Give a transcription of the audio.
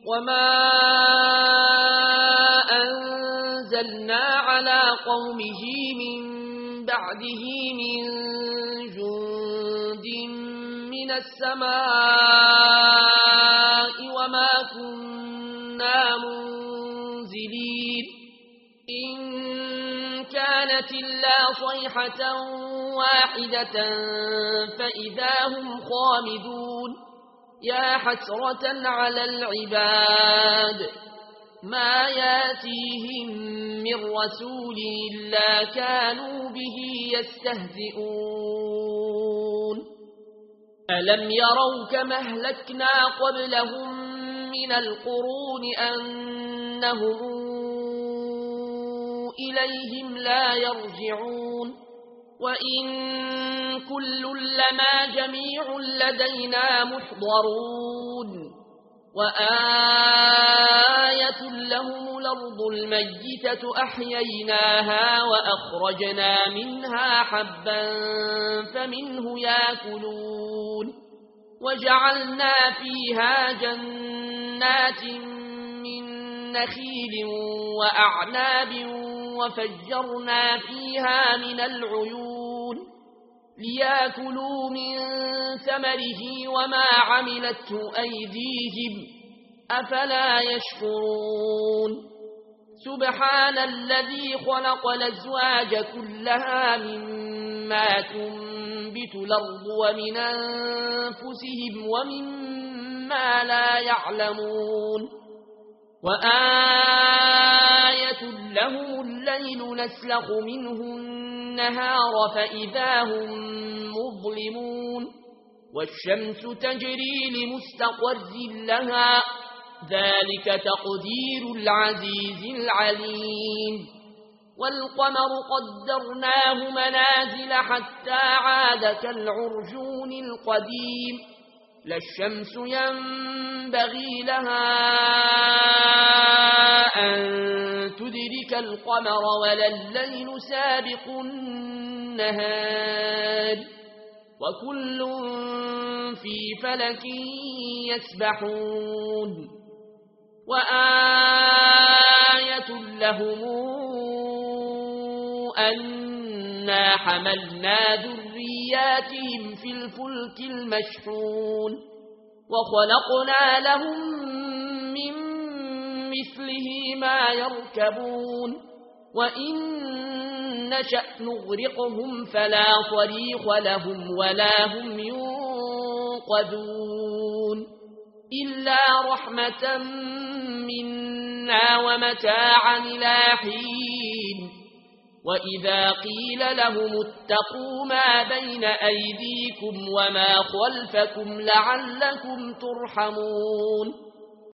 وما أنزلنا على قومه من بعده من جند من السماء وما كنا منزلين إن كانت إلا صيحة واحدة فإذا هم خامدون يا حسرة على العباد ما ياتيهم من رسول إلا كانوا به يستهزئون ألم يروا كما أهلكنا قبلهم من القرون أنهم إليهم لا يرجعون وإن كل لما جميع لدينا محضرون وآية لهم الأرض الميتة أحييناها وأخرجنا منها حبا فمنه يأكلون وجعلنا فيها جنات من نخيل وأعناب وفجرنا فيها من العيون ليأكلوا من ثمره وما عملته أيديهم أفلا يشكرون سبحان الذي خلق الأزواج كلها مما تنبت الأرض ومن أنفسهم ومما لا يعلمون وآية لهم الليل نسلخ منه النهار فإذا هم مظلمون والشمس تجري لمستقر لها ذلك تقدير العزيز العليم والقمر قدرناه منازل حتى عاد كالعرجون القديم لا الشمس ينبغي لها أن تدرك القمر ولا الليل سابق النهار وكل في فلك يسبحون وآية لهم أنا حملنا ذرياتهم في الفلك المشحون وخلقنا لهم من مثله ما يركبون وإن نشأ نغرقهم فلا صريخ لهم ولا هم ينقذون إلا رحمة منا ومتاعا إلى حين وإذا قيل لهم اتقوا ما بين أيديكم وما خلفكم لعلكم ترحمون